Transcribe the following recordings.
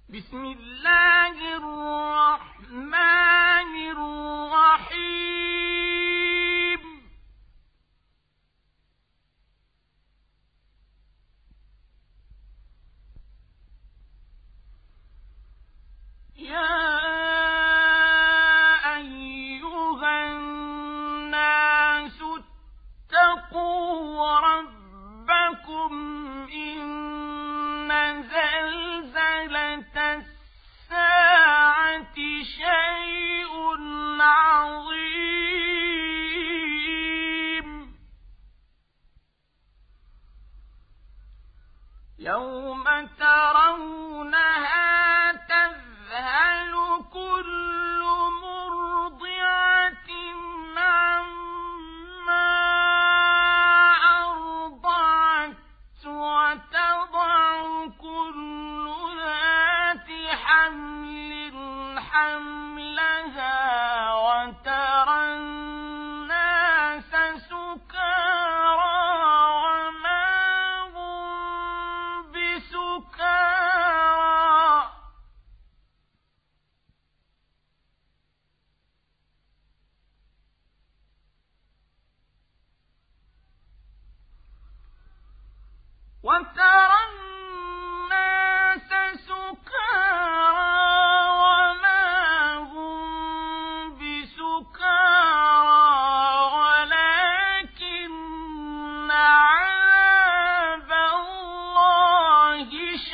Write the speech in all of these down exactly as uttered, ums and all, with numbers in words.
بسم الله الرحمن الرحيم. يا أيها الناس اتقوا ربكم إن زلزلة الساعة شيء عظيم. يوم ترونها تذهل كل مرضعة عما أرضعت وتضع كل ذات حمل حملها وترى الناس سكارى وما هم بسكارى وترى الناس سكارى وما هم بسكارى ولكن عذاب الله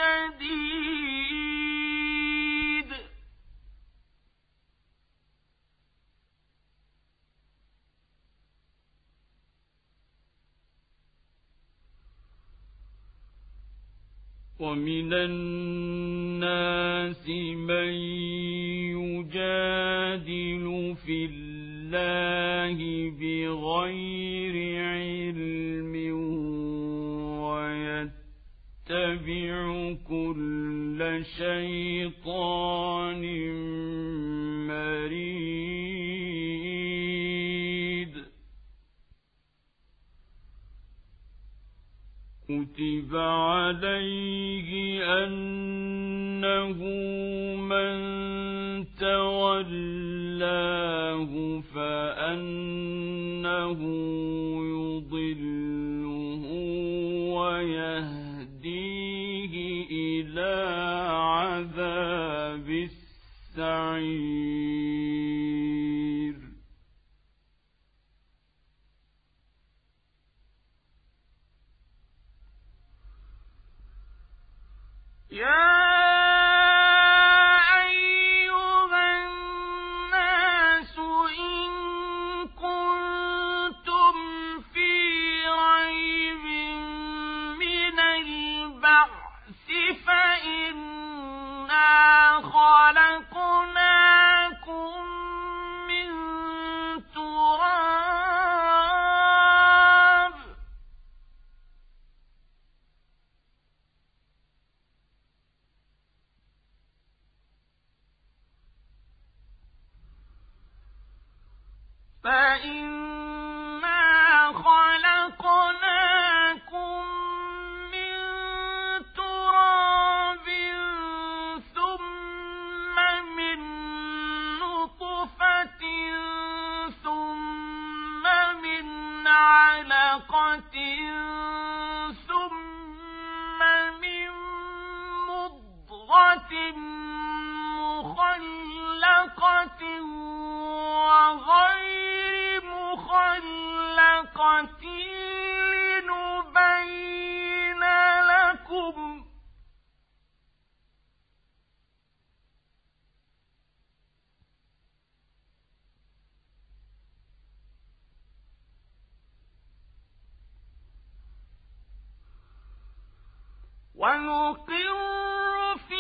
شديد. ومن الناس من يجادل في الله بغير علم ويتبع كل شيطان مريد. كتب عليه أنه من تولاه فأنه يضله ويهديه إلى عذاب السعير. يا أيها الناس إن كنتم في ريب من البعث فإنا خلقناكم من تراب فإنا خلقناكم من تراب ثم من نطفة ثم من علقة ثم من مضغة مخلقة وغير مخلقة لنبين لكم. ونقر في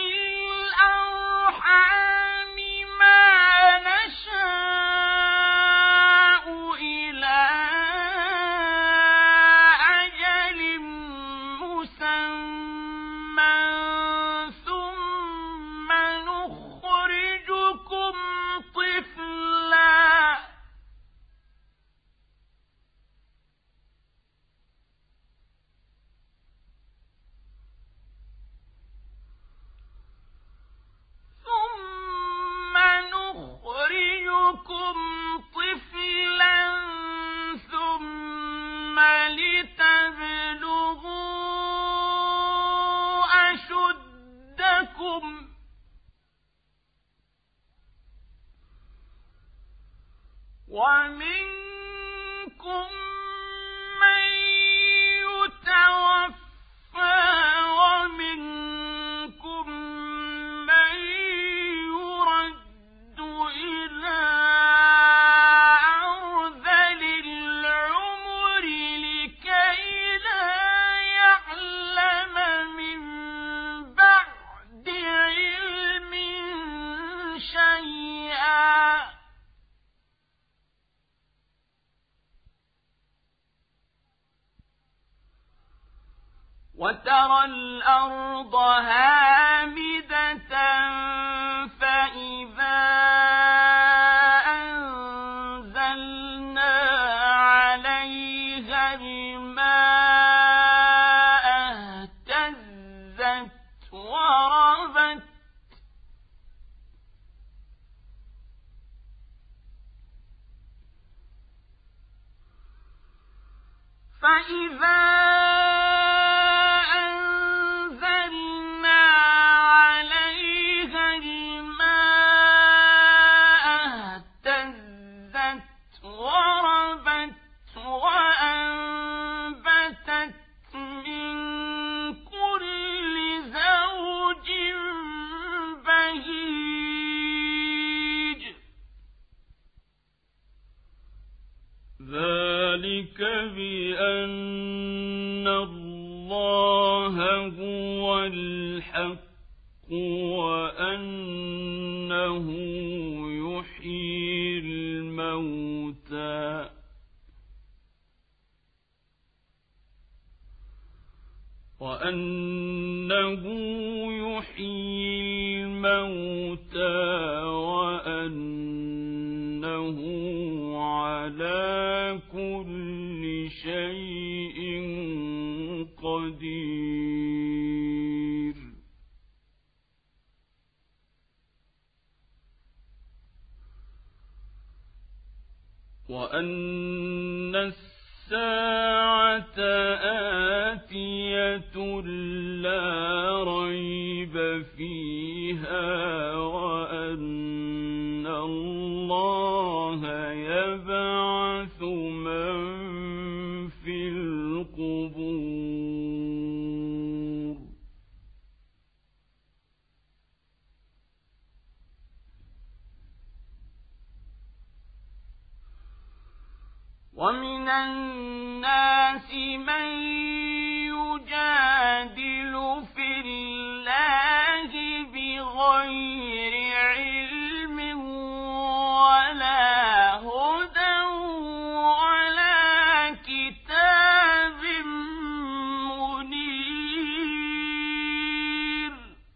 الأرحام ما نشاء إلى أجل مسمى ثم نخرجكم طفلا ومنكم ومنكم من يتوفى ومنكم من يرد إلى أرذل العمر لكي لا يعلم من بعد علم شيئا وترى الأرض هامدة فإذا أنزلنا عليها الماء اهتزت وربت فإذا ذلك بأن الله هو الحق وأنه يحيي الموتى وأنه يحيي الموتى وأنه على كل شيء قدير وأن الساعة آتية لا ريب فيها وأن الله يبعث من في القبور ومن الناس من يجادل في الله بغير علم ولا هدى ولا كتاب منير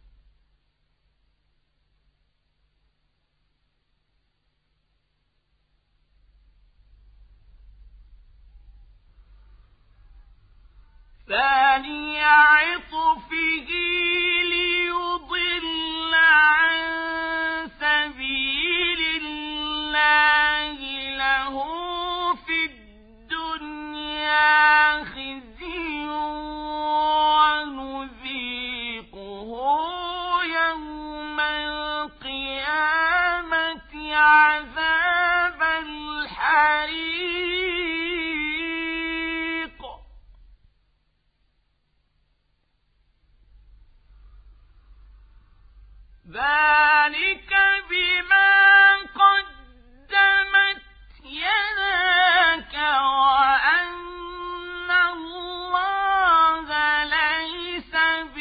ثاني عطفه ليضل عن سبيل الله له في الدنيا خزي ونذيقه يوم القيامة عذاب الحريق ذلك بما قدمت يداك وأن الله ليس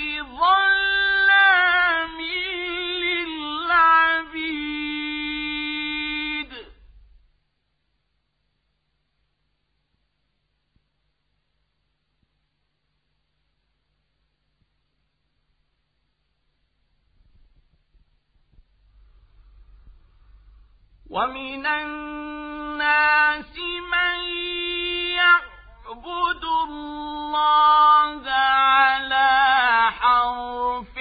بظلام للعبيد ومن الناس من يعبد الله على حرف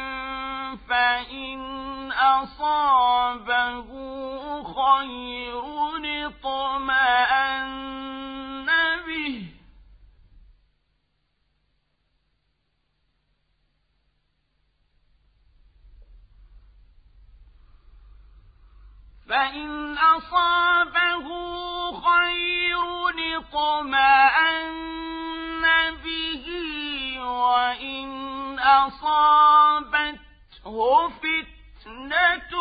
فإن أصابه خير اطمأن به فإن أصابه خير اطمأن به وإن أصابته فتنة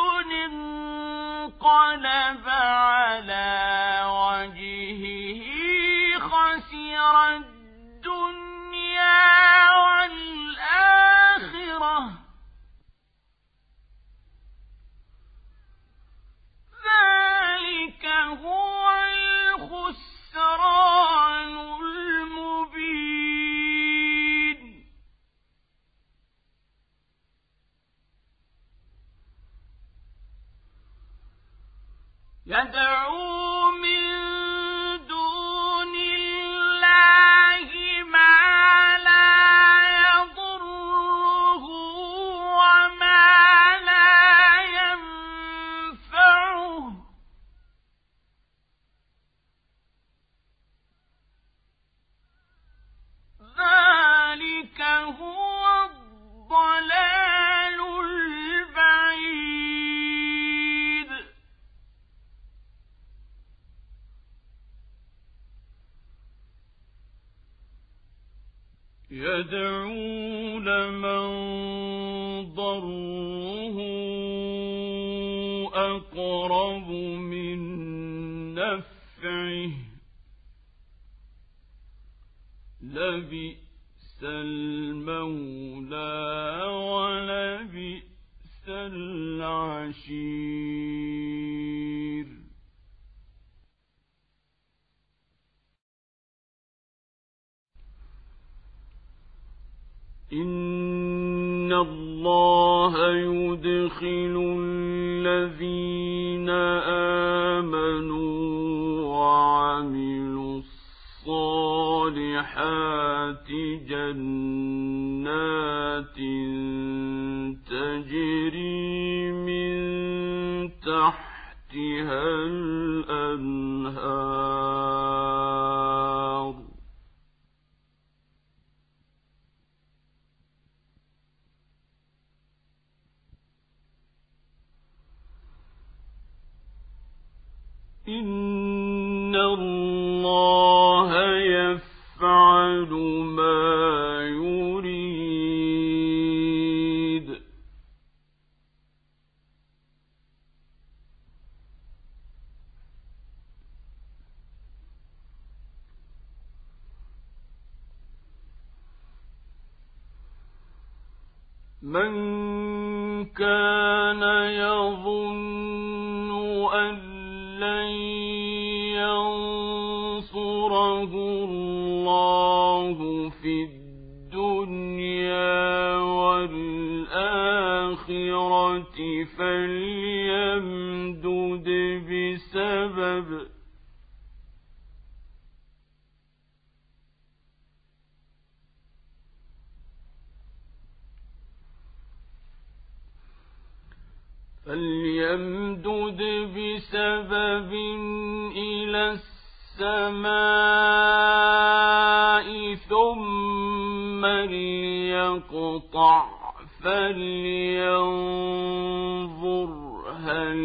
انقلب على وجهه خسر الدنيا والآخرة ذلك هو الخسران المبين. يدعو من دون الله ما لا يضره وما لا ينفعه ذلك هو الضلال البعيد. يدعو لمن ضره أقرب من نفعه لبئس المولى ولبئس العشير. إن الله يدخل الذين آمنوا وعملوا الصالحات جنات تجري من تحتها الأنهار إن الله يفعل ما يريد. من كان يظن أن لن ينصره الله في الدنيا والآخرة فليمدد بسبب فليمدد بسبب إلى السماء ثم ليقطع فلينظر هل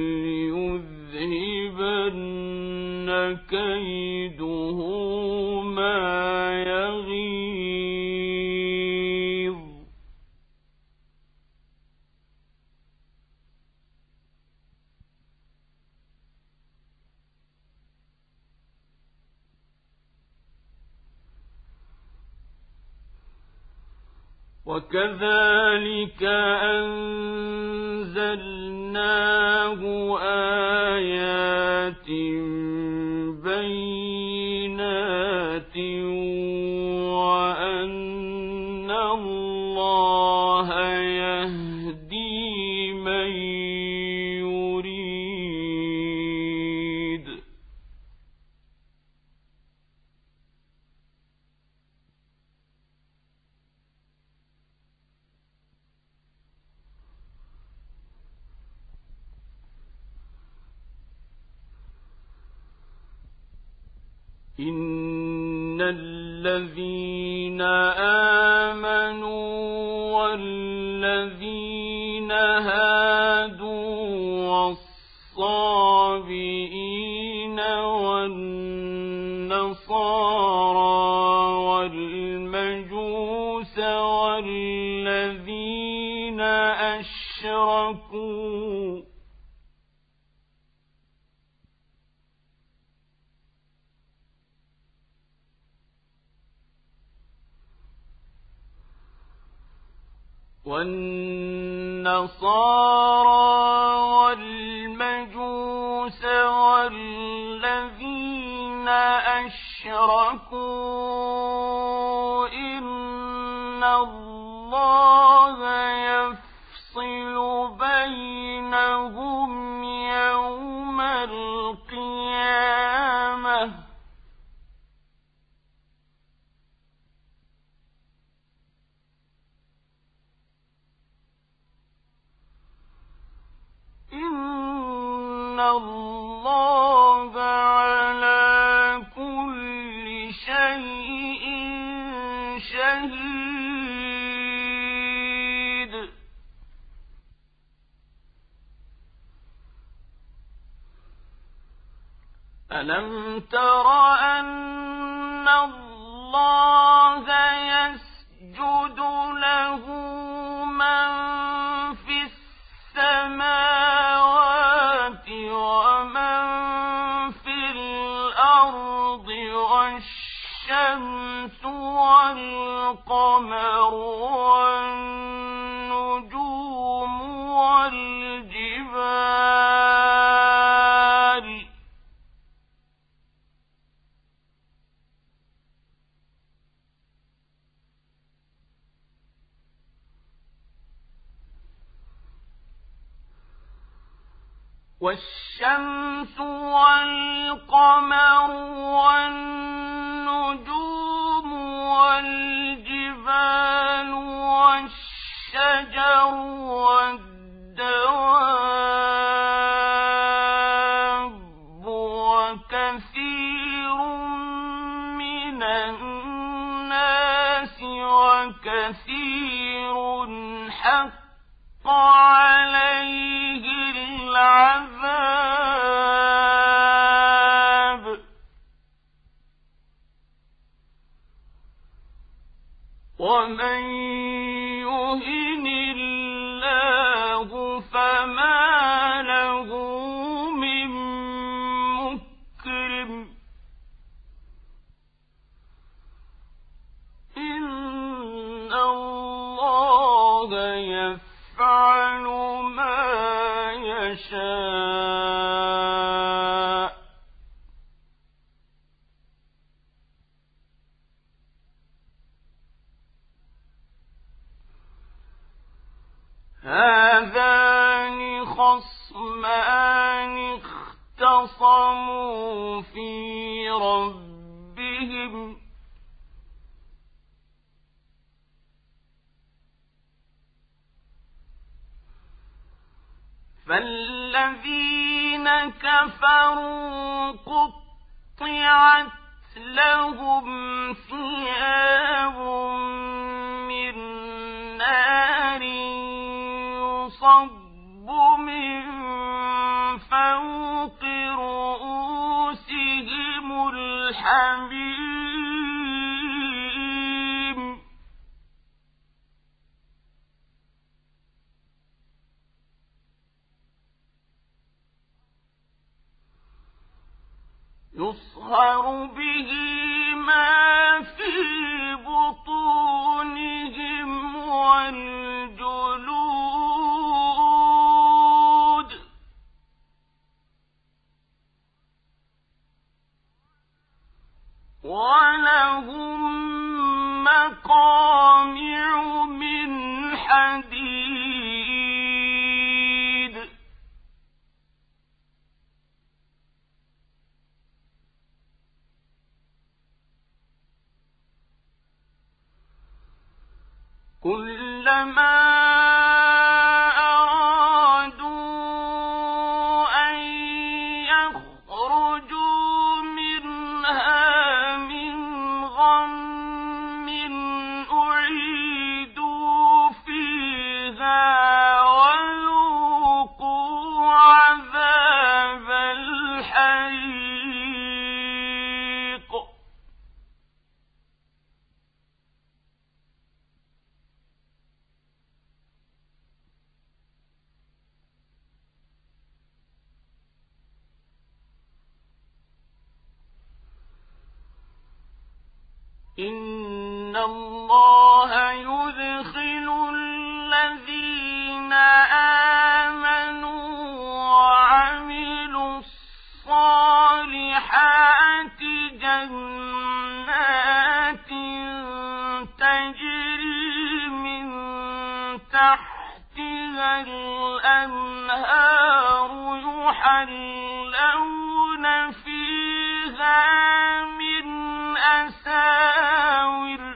يذهبن كيده ما يغيظ. وكذلك أنزلناه آيات بينات وأن الله يهدي من يريد. إن الذين آمنوا والذين هادوا والصابئين أشركوا والنصارى والمجوس والذين أشركوا إن الله يفصل بينهم يوم القيامة إن الله على كل شيء شهيد ألم تر أن الله يسجد له من في السماوات ومن في الأرض والشمس والقمر والنجوم والجبال والشمس والقمر والنجوم والجبال والشجر والدواب وكثير من الناس وكثير حق عليه العذاب ومن يهن الله فما له من مكرم إن الله يفعل ما يشاء هذان خصمان اختصموا في ربهم فالذين كفروا قطعت لهم ثياب من نار يصب من فوق رؤوسهم الحميم يصهر به ما في بطونهم والجلود ولهم مقامع من حديد كلما أرادوا أن يخرجوا منها من غم أعيدوا فيها إن الله يدخل الذين آمنوا وعملوا الصالحات جنات تجري من تحتها الأنهار يحلون فيها من أساور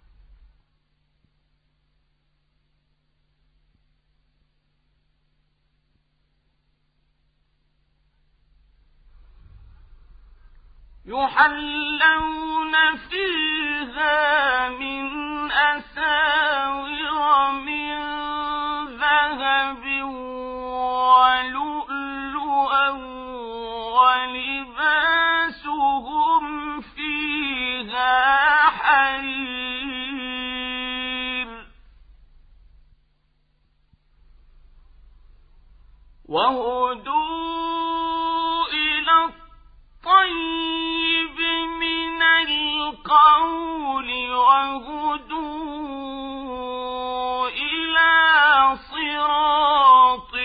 يحلون فيها من أساور من ذهب ولؤلؤا ولباسهم فيها حرير وهدوا إلى الطيب من القول وهدوا إلى صراط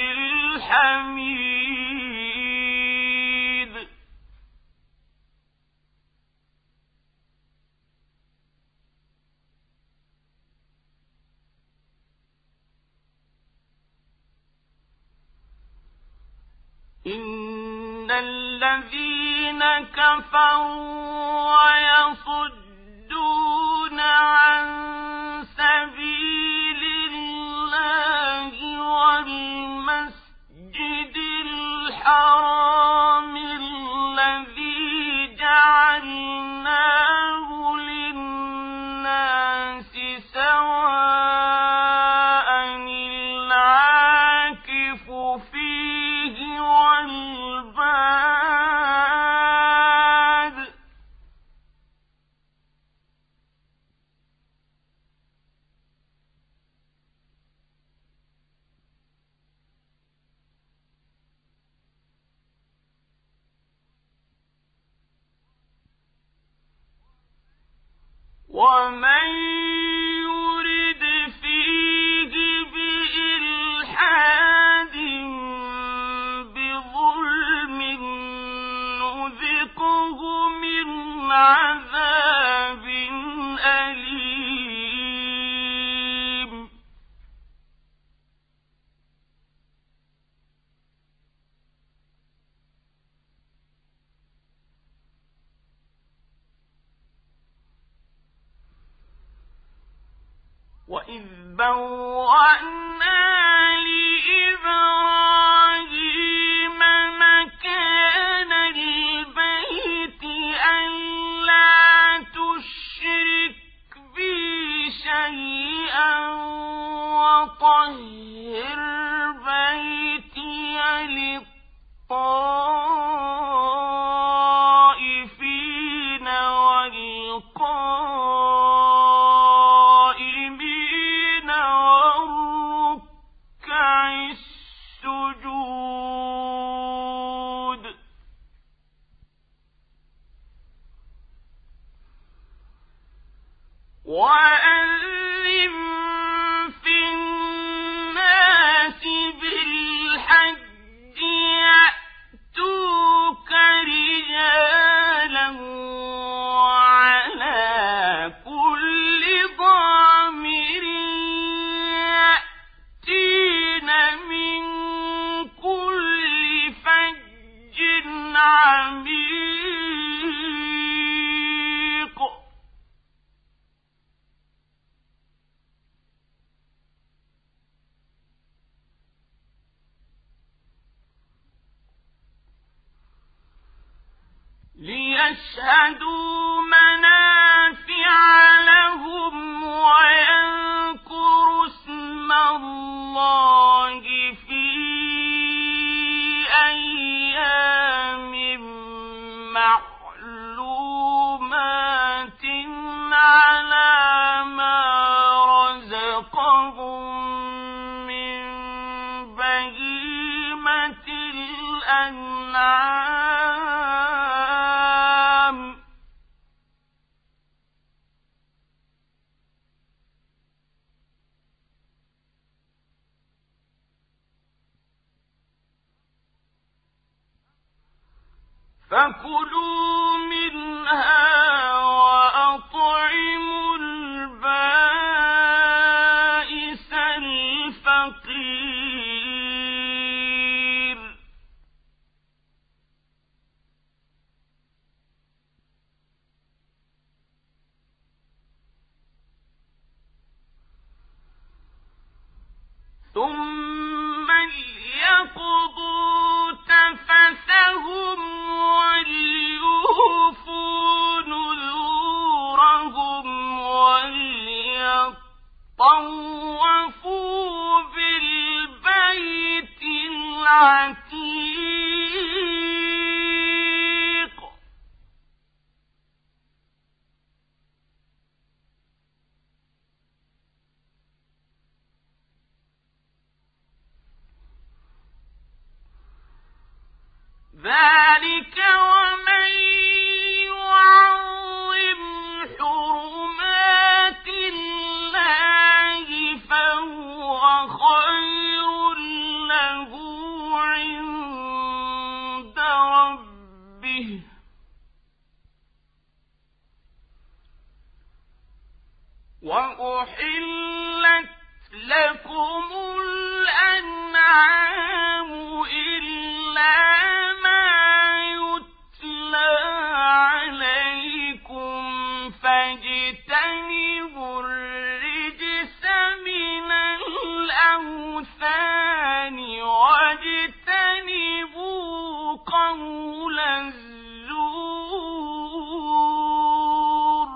الحميد إن الذين كفروا ويصدون عن سبيل الله والمسجد الحرام الذي جعلناه للناس سواء العاكف فيه والباد ومن يرد فيه بإلحاد بظلم نذقه من عذاب أليم وإذ بوأنا لإبراهيم مكان البيت ألا تشرك بي شيئا وطهر بيتي للطائفين والقائمين والركع السجود وأذن في الناس بالحج يأتوك رجالا وعلى كل ضامر يأتين من كل فج عميق ليشهدوا منافع لهم ويذكروا اسم الله في أيام معلومات على ما رزقهم من بهيمة الأنعام فكلوا منها وأطعموا البائس الفقير ثم ليقضوا تفثهم وليوفوا نذورهم وليطوفوا بالبيت العتيق ذلك ومن يعظم حرمات الله فهو خير له عند ربه وأحلت لكم الأنعام إلا فاجتنبوا الرجس من الأوثان واجتنبوا قول الزور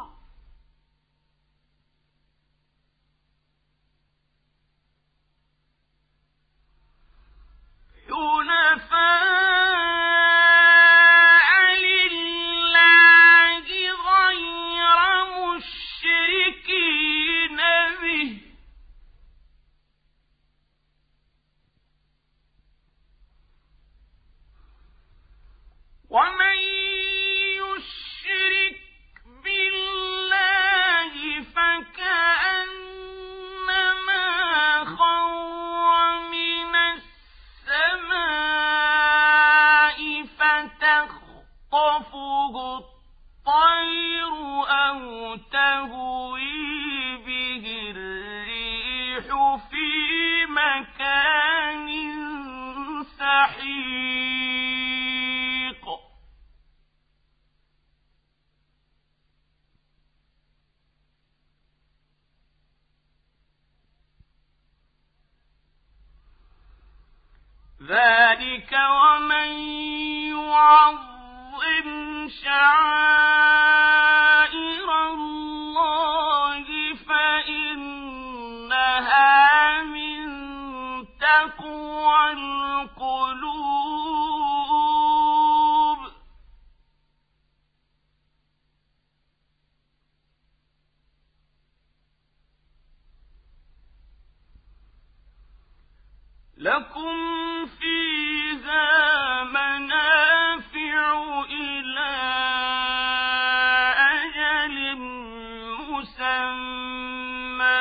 حنفاء لله غير مشركين به ومن يشرك بالله فكأنما خر من السماء فتخطفه الطير أو تهوي به الريح في مكان سحيق ذلك ومن يعظم شعائر الله فإنها من تقوى القلوب لكم فيها منافع إلى أجل مسمى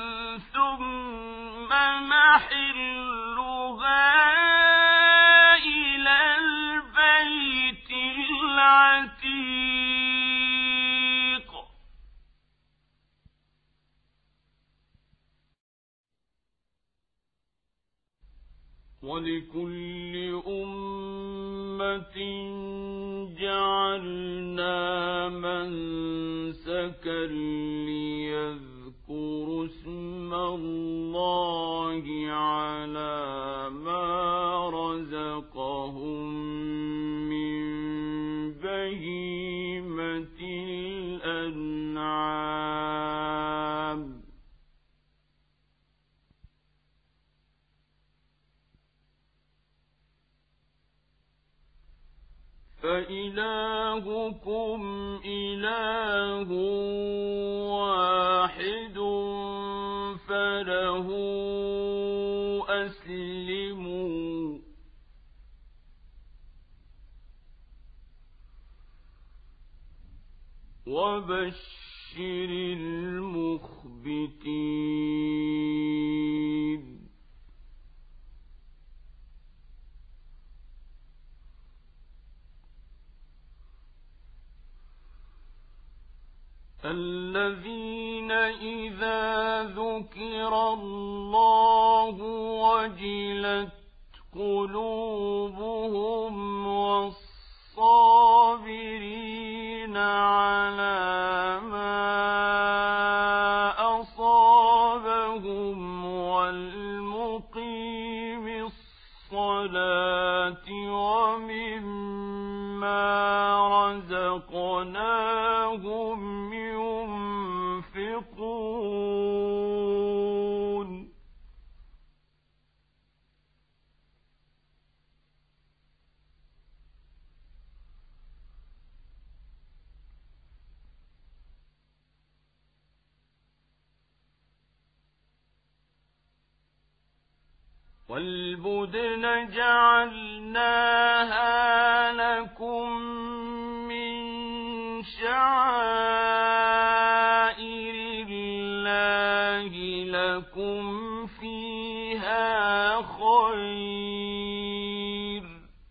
ثم محلها إلى البيت العتيق ولكل أمة جعلنا منسكا ليذكروا اسم الله على ما رزقهم من بهيمة الأنعام فإلهكم إله واحد فله أسلموا وبشر المخبتين وجلت قلوبهم والصابرين على ما أصابهم والمقيم الصلاة ومما رزقناهم ينفقون والبدن جعلناها لكم من شعائر الله لكم فيها خير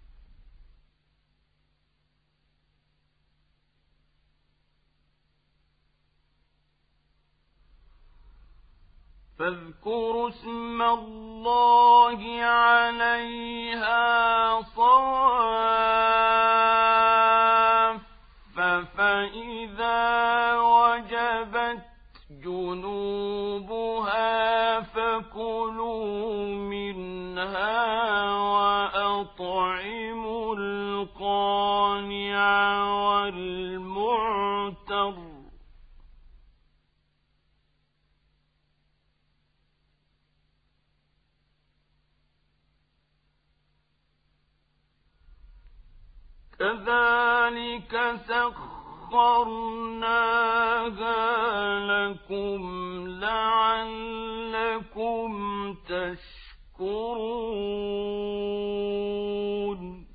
فاذكروا اسم الله عليها صواف فإذا وجبت جنوبها فكلوا منها وأطعموا القانع والمعتر كذلك سخرناها لكم لعلكم تشكرون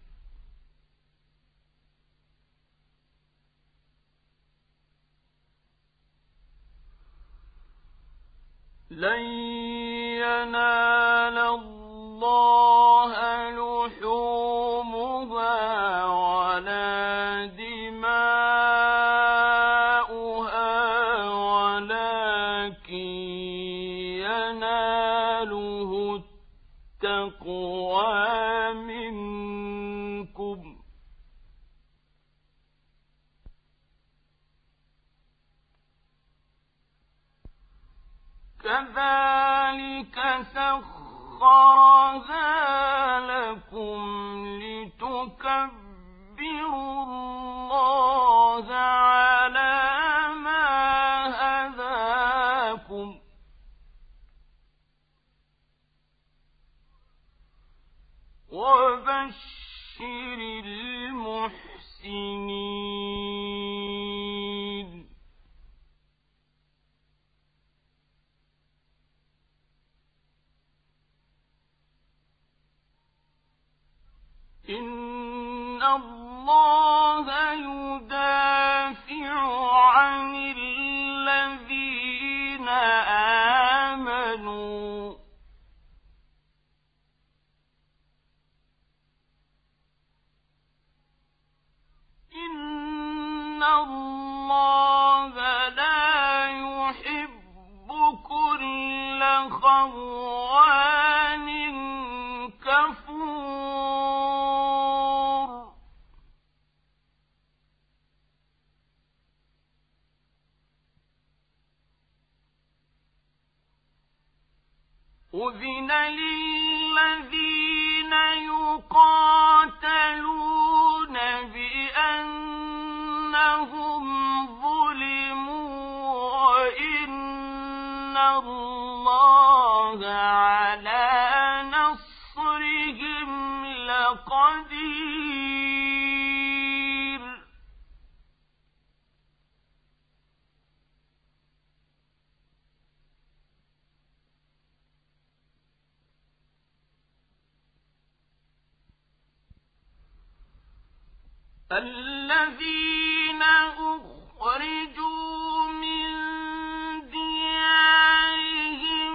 لن ينال الله لحومها ولا دماؤها ولكن يناله التقوى منكم كذلك سخرها لكم لتكبروا الله على ما هداكم وبشر المحسنين إن الله يدافع عن الذين آمنوا إن الله لا يحب كل خوان كفور أذن للذين يقاتلون بأنهم ظلموا وإن الله على نصرهم لقدير الذين أخرجوا من ديارهم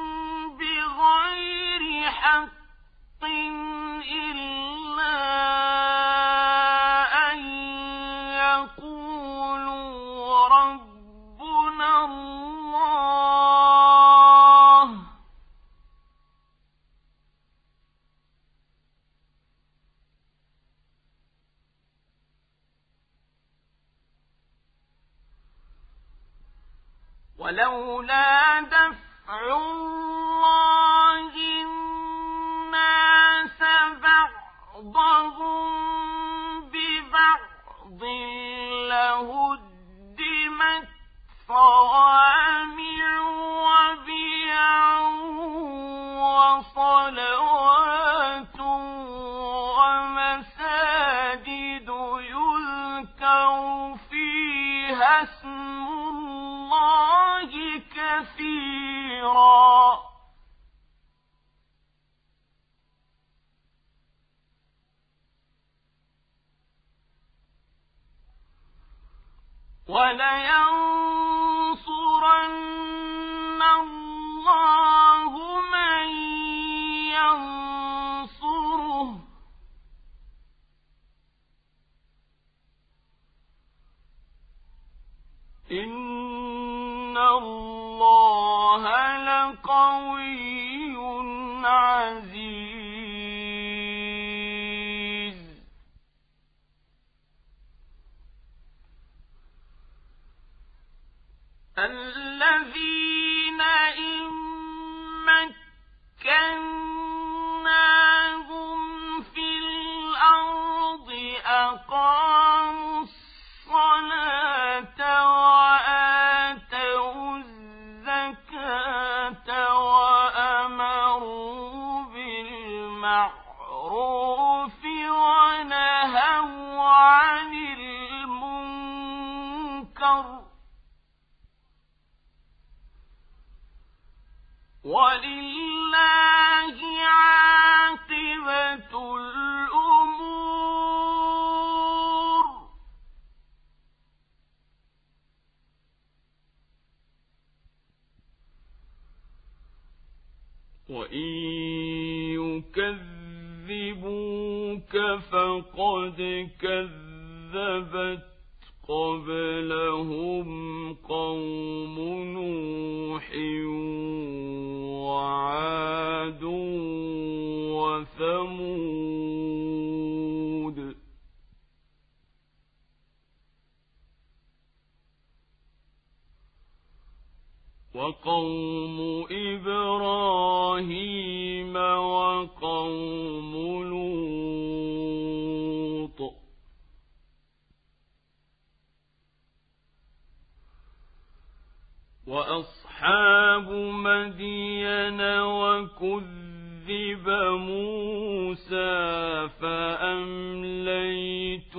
بغير حق إلا أن يقولوا ربنا الله ولولا دفع الله الناس بعضهم ببعض لهدمت صوامع وبيع وصلوات ومساجد يذكر فيها اسم الله كثيرا ولينصرن الله من ينصره إن الله لقوي عزيز الذين إن مكناهم في الأرض أقاموا الصلاة وآتوا الزكاة وأمروا بالمعروف ونهوا عن المنكر ولله عاقبة الأمور وإن يكذبوك فقد كذبت قبلهم قوم نوح وعاد وثمود وقوم إبراهيم وقوم لوط وأصحاب مدين وكذب موسى فأمليت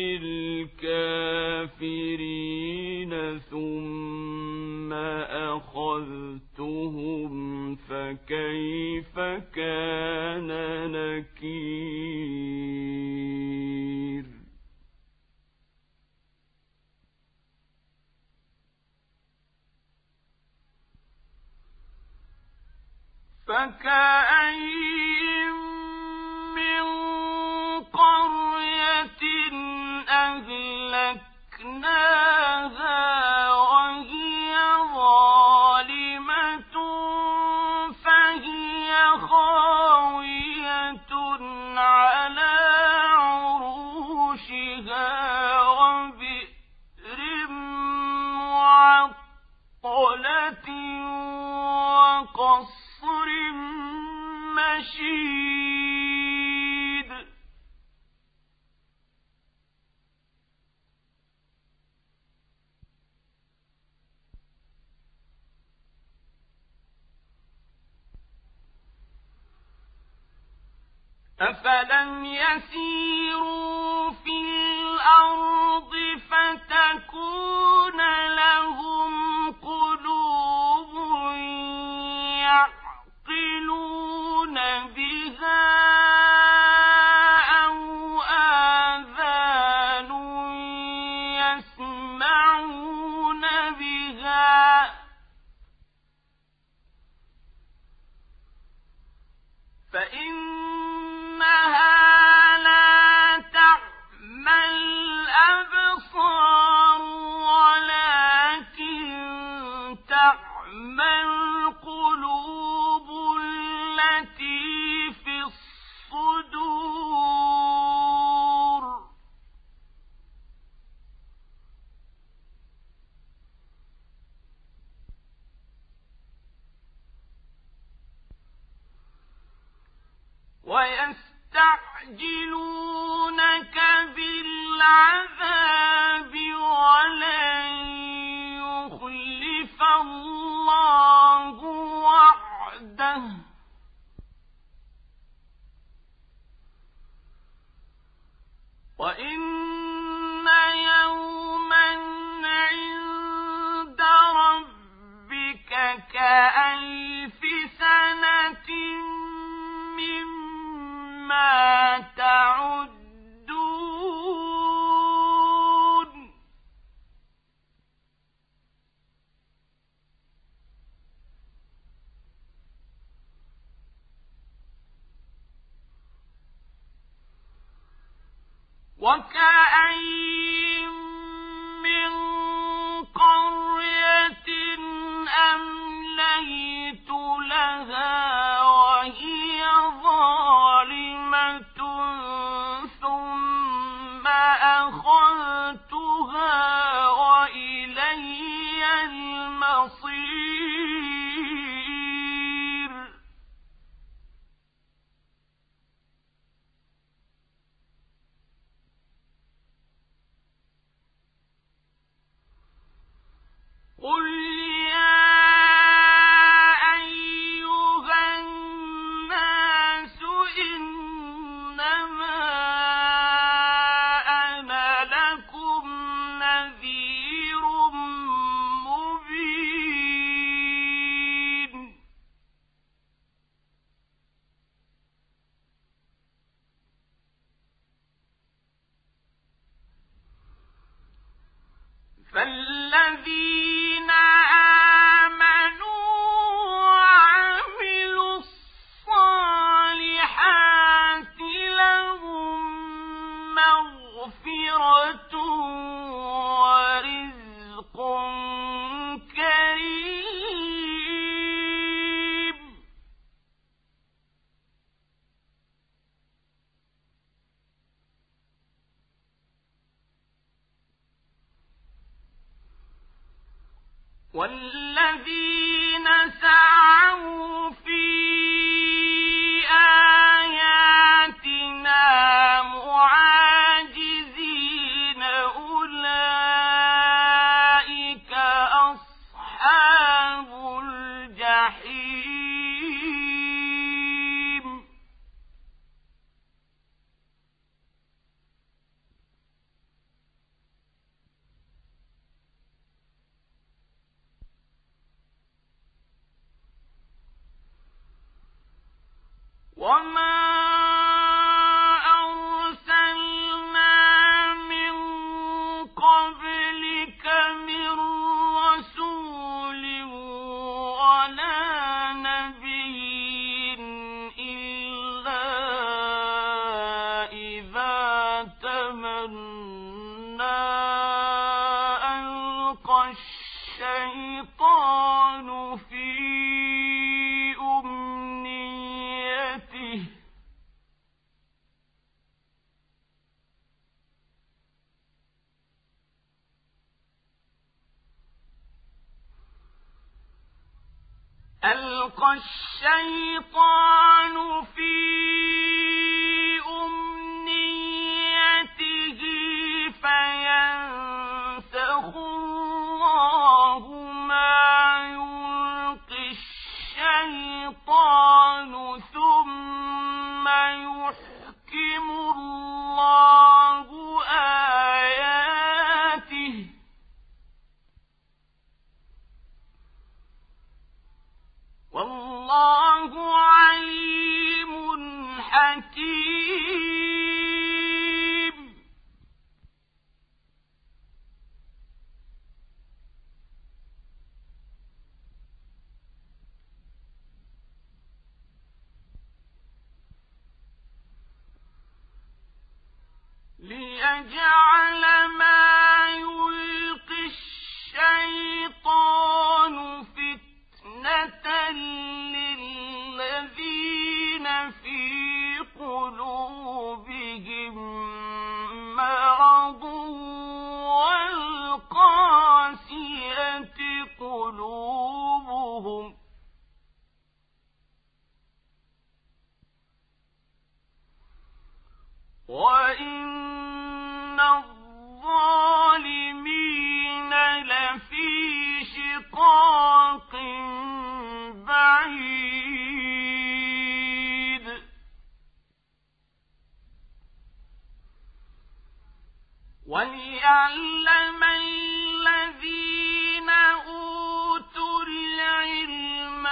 للكافرين ثم أخذتهم فكيف كان نكير فكأين من قرية أهلكناها وهي ظالمة فهي خاوية على عروشها وبئر معطلة وقصر مشيد أفلم يسيروا في الأرض فتكون لهم قلوب يعقلون بها أو آذان يسمعون بها فإنها لا تعمى الأبصار ولا يستعجلونك بالعذاب ولن يخلف الله وعده وإن يوما عند ربك كألف سنة مما تعدون وكأين من قرية أمليت لها وهي ظالمة ثم أخذتها وإلي المصير قل يا أيها الناس إنما أنا لكم نذير مبين فالذين آمنوا وعملوا الصالحات لهم مغفرة ورزق كريم والذين سعوا في آياتنا معاجزين أولئك أصحاب الجحيم وما أرسلنا من قبلك من رسول ولا نبي إلا إذا تمنى ألقى الشيطان في ألقى الشيطان في أمنيته فينسخ الله ما يلقي الشيطان ثم يحكم الله آياته والله عليم حكيم ليجعل ما يلقي الشيطان فتنة للذين في قلوبهم مرض والقاسية قلوبهم وليعلم الذين أوتوا العلم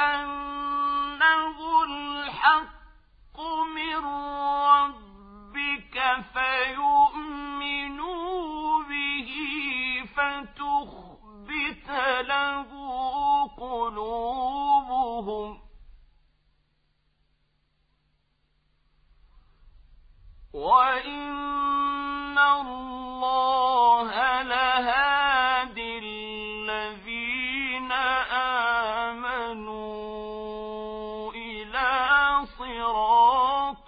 أنه الحق من ربك فيؤمنوا به فتخبت له قلوبهم وإن الله لهادِ الذين آمنوا إلى صراط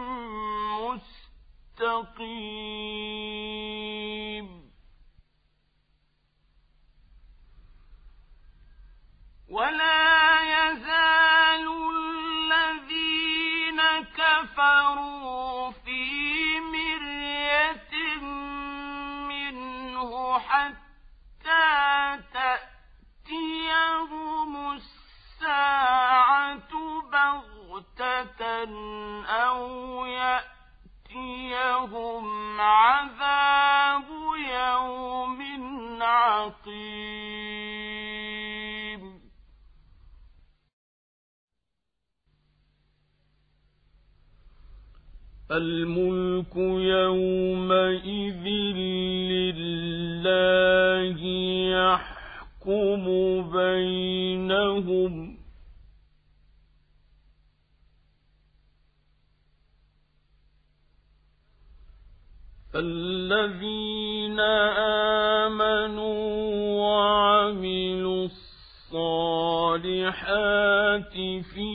مستقيم ولا يزال الذين كفروا في مرية منه حتى تأتيهم الساعة بغتة أو يأتيهم عذاب يوم عقيم الملك يومئذ لله يحكم بينهم الذين آمنوا وعملوا الصالحات في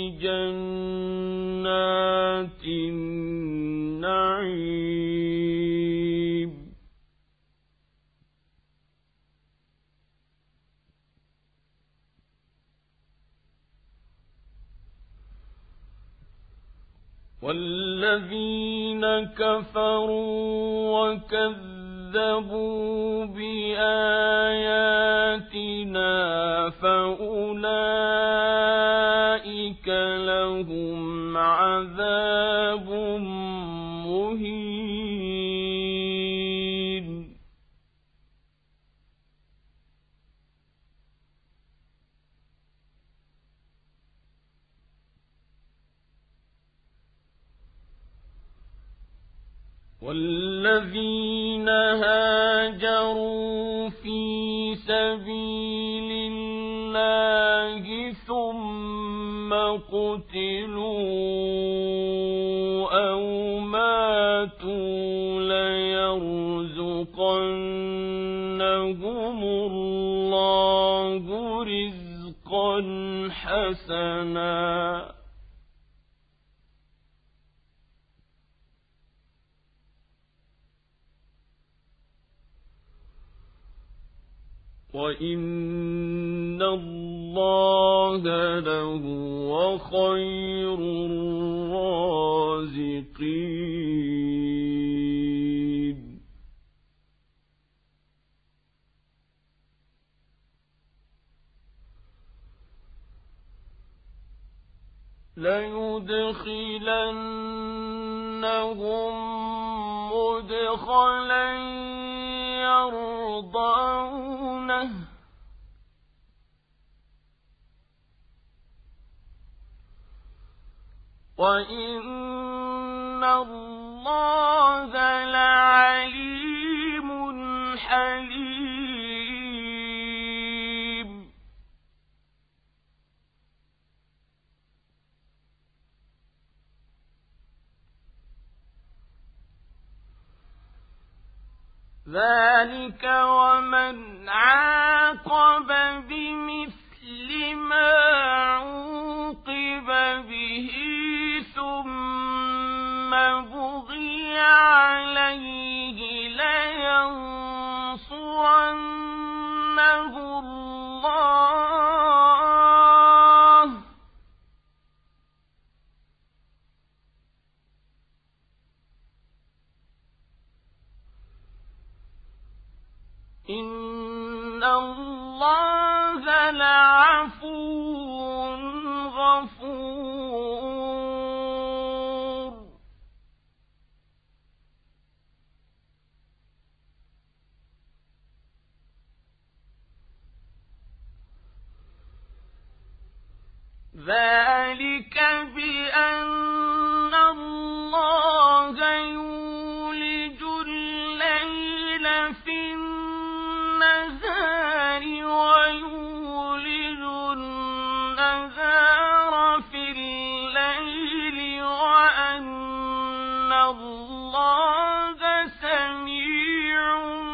جنات النعيم والذين كفروا وكذبوا بآياتنا فأولئك لهم عذاب مهين والذين هاجروا في سبيل الله ثم قتلوا أو ماتوا ليرزقنهم الله رزقا حسنا وإن الله لهو خير الرازقين ليدخلنهم مدخلا يرضونه وإن الله لعليم حليم ذلك ومن عاقب بمثل ما عوقب به ثم بغي عليه لينصرنه الله إن الله لعفو غفور ذلك بأن الله يولج الليل في النهار ويولج النهار في الليل وأن الله سميع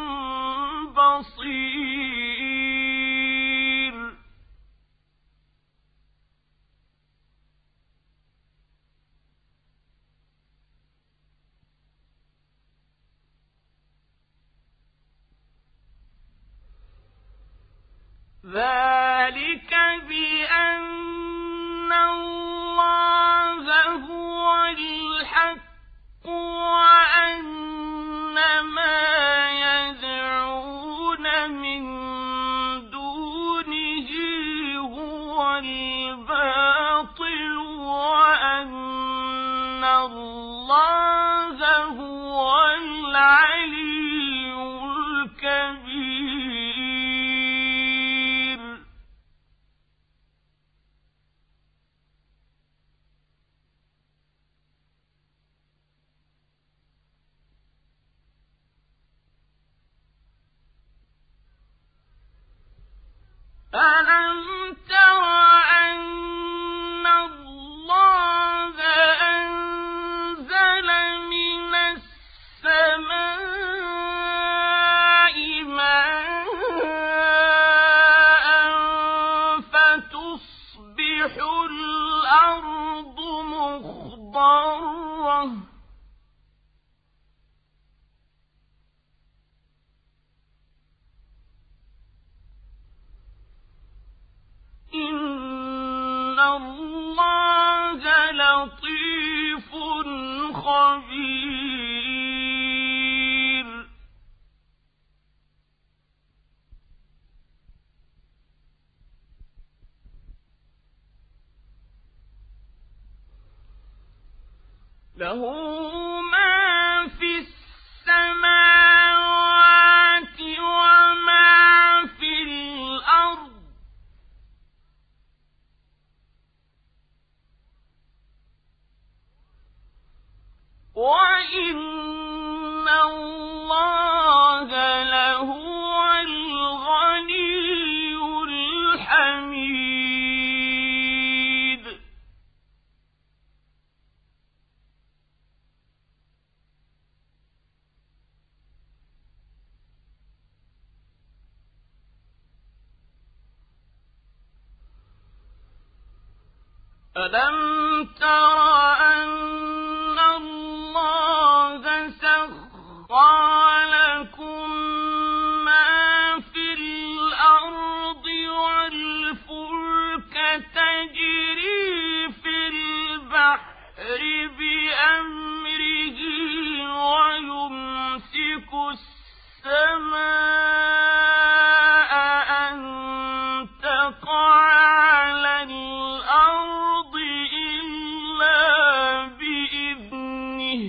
بصير. ذلك بأن الله هو الحق وأن ما يدعون من دونه هو الباطل وأن الله هو العلي الكبير. ألم تر أن الله أنزل من السماء ماء فتصبح الأرض مخضرة إن الله لطيف خبير. له ما في السماوات وما في الأرض وإن الله لهو الغني الحميد. ألم تر أن الله سخر لكم ما في الأرض والفلك تجري في البحر بأمره ويمسك السماء أن تقع على الأرض إلا بإذنه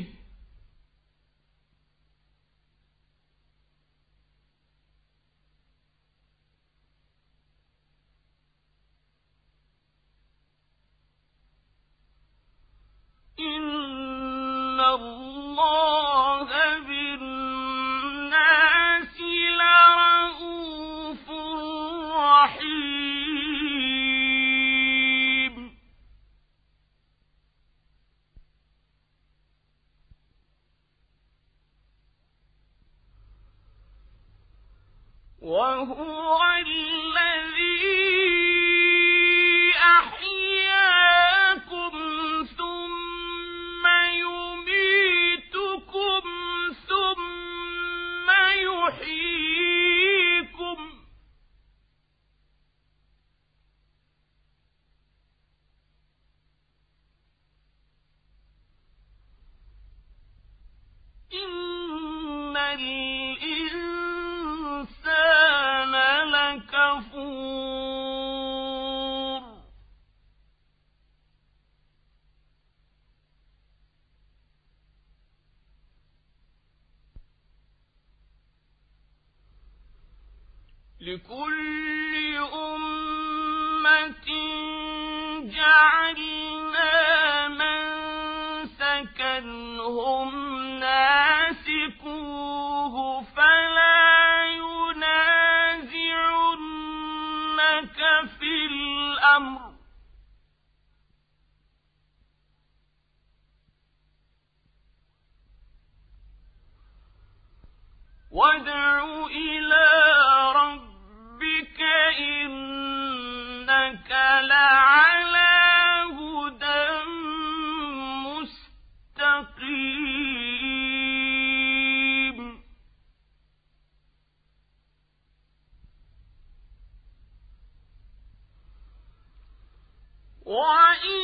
إن الله بالناس لرءوف رحيم. وهو الذي أحياكم ثم يميتكم ثم يحييكم إن الإنسان لكفور. لكل أمة جعلنا وادع إلى ربك إنك لعلى هدى مستقيم وإن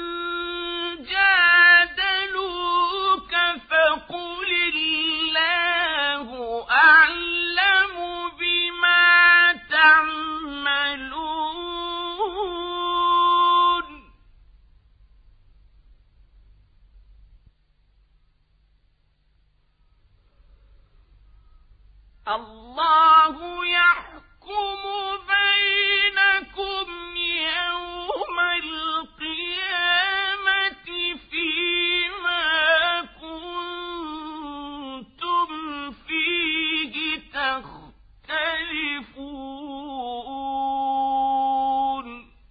جادلوك فقل الله أعلم بما تعملون الله يحكم بينكم يوم القيامة فيما كنتم فيه تختلفون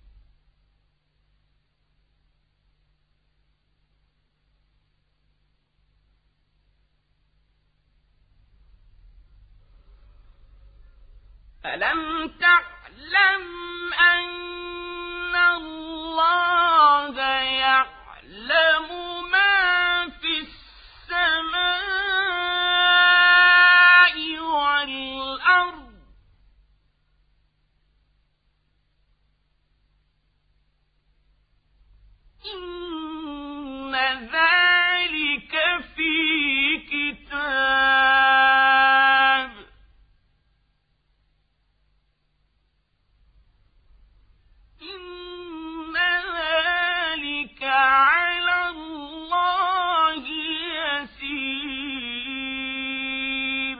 ألم تعلم أن الله يعلم ما في السماء والأرض إن ذلك في كتاب إن ذلك على الله يسير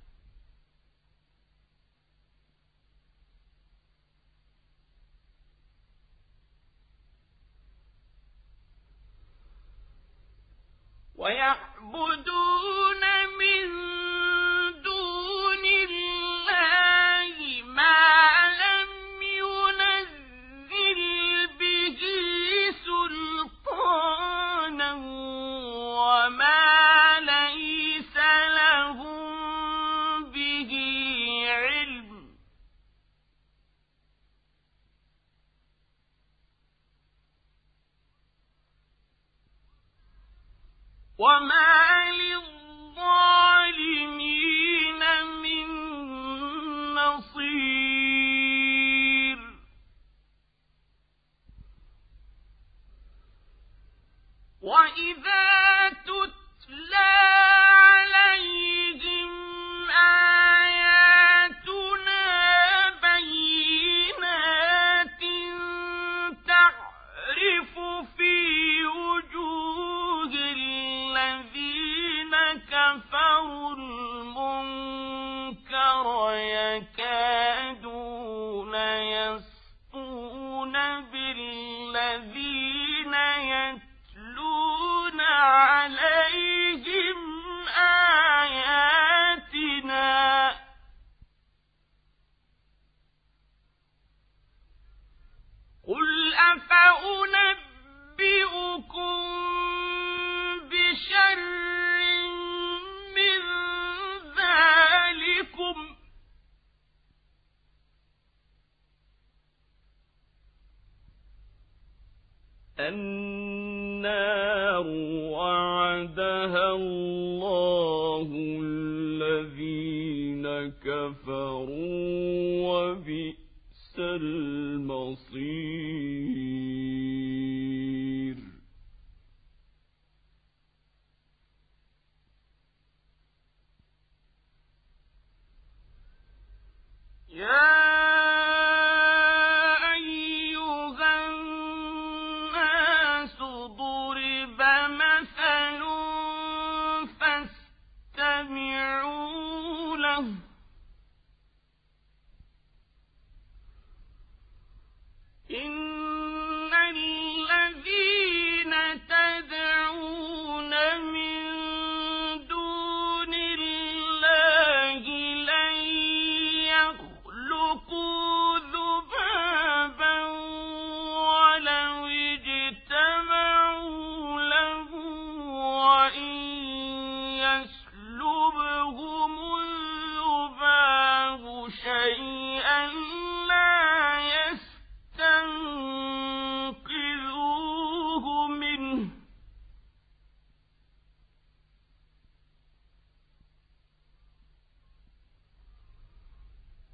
ويعبدون من دون الله ما لم ينزل به سلطانا وما ليس لهم به علم وما للظالمين من نصير وإذا تتلى عليهم آياتنا بينات تعرف في وجوه الذين كفروا المنكر يكادون يسطون بالذين يتلون عليهم آياتنا قل أفأنبئكم بشر من ذلكم النار وعدها الله الذين كفروا وبئس المصير يا أيها الناس ضرب مثل فاستمعوا له إن الذين تدعون من دون الله لن يخلقوا ذبابا ولو اجتمعوا له وإن يسلبهم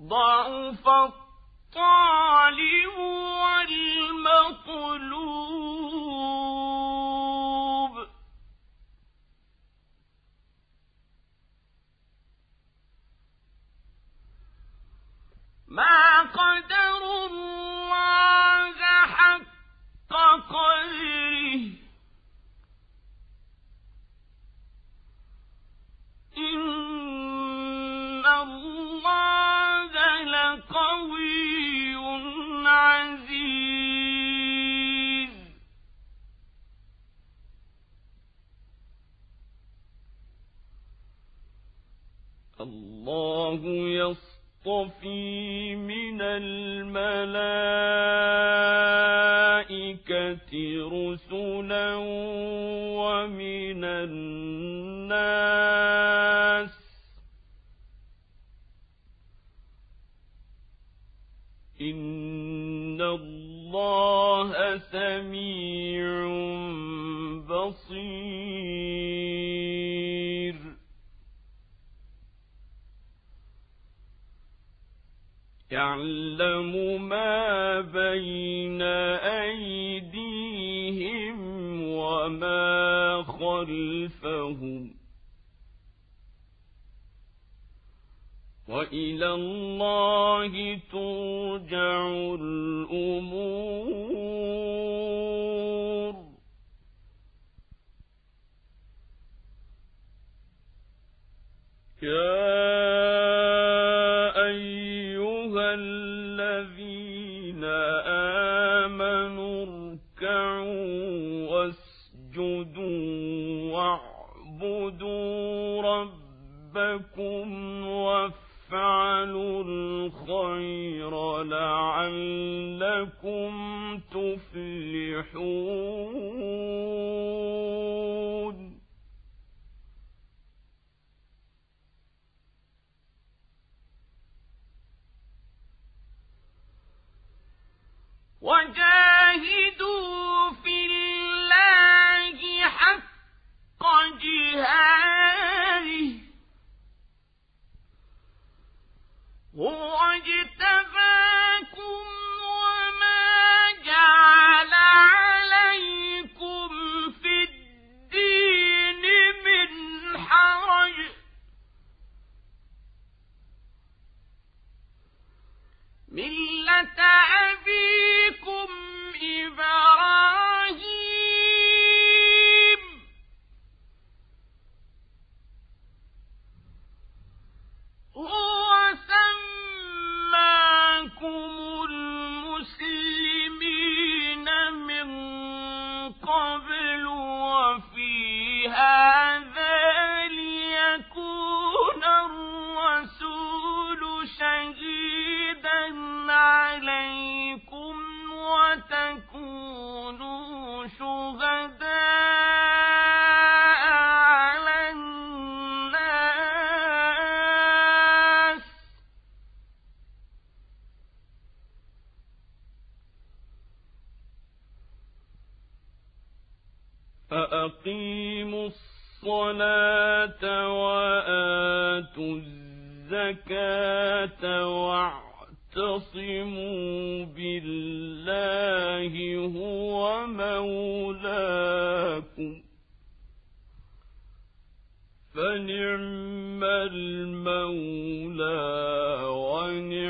ضعف الطالب والمطلوب ما قدروا الله حق قدره إن الله لقوي عزيز الله يصطفي من الملائكة رسلا ومن الناس إن الله سميع بصير يعلم ما بين أيديهم وما خلفهم وإلى الله ترجع الأمور يا أيها الذين آمنوا اركعوا واسجدوا واعبدوا ربكم وافعلوا الخير لعلكم تفلحون وجاهدوا في الله حق جهاده هو اجتباكم وما جعل عليكم في الدين من حرج ملة أبيكم إبراهيم هو سماكم المسلمين من قبل وفي هذا ليكون الرسول شهيدا عليكم وتكونوا شهداء على الناس فأقيموا الصلاة وآتوا الزكاة واعتصموا بالله هو مولاكم فنعم المولى ونعم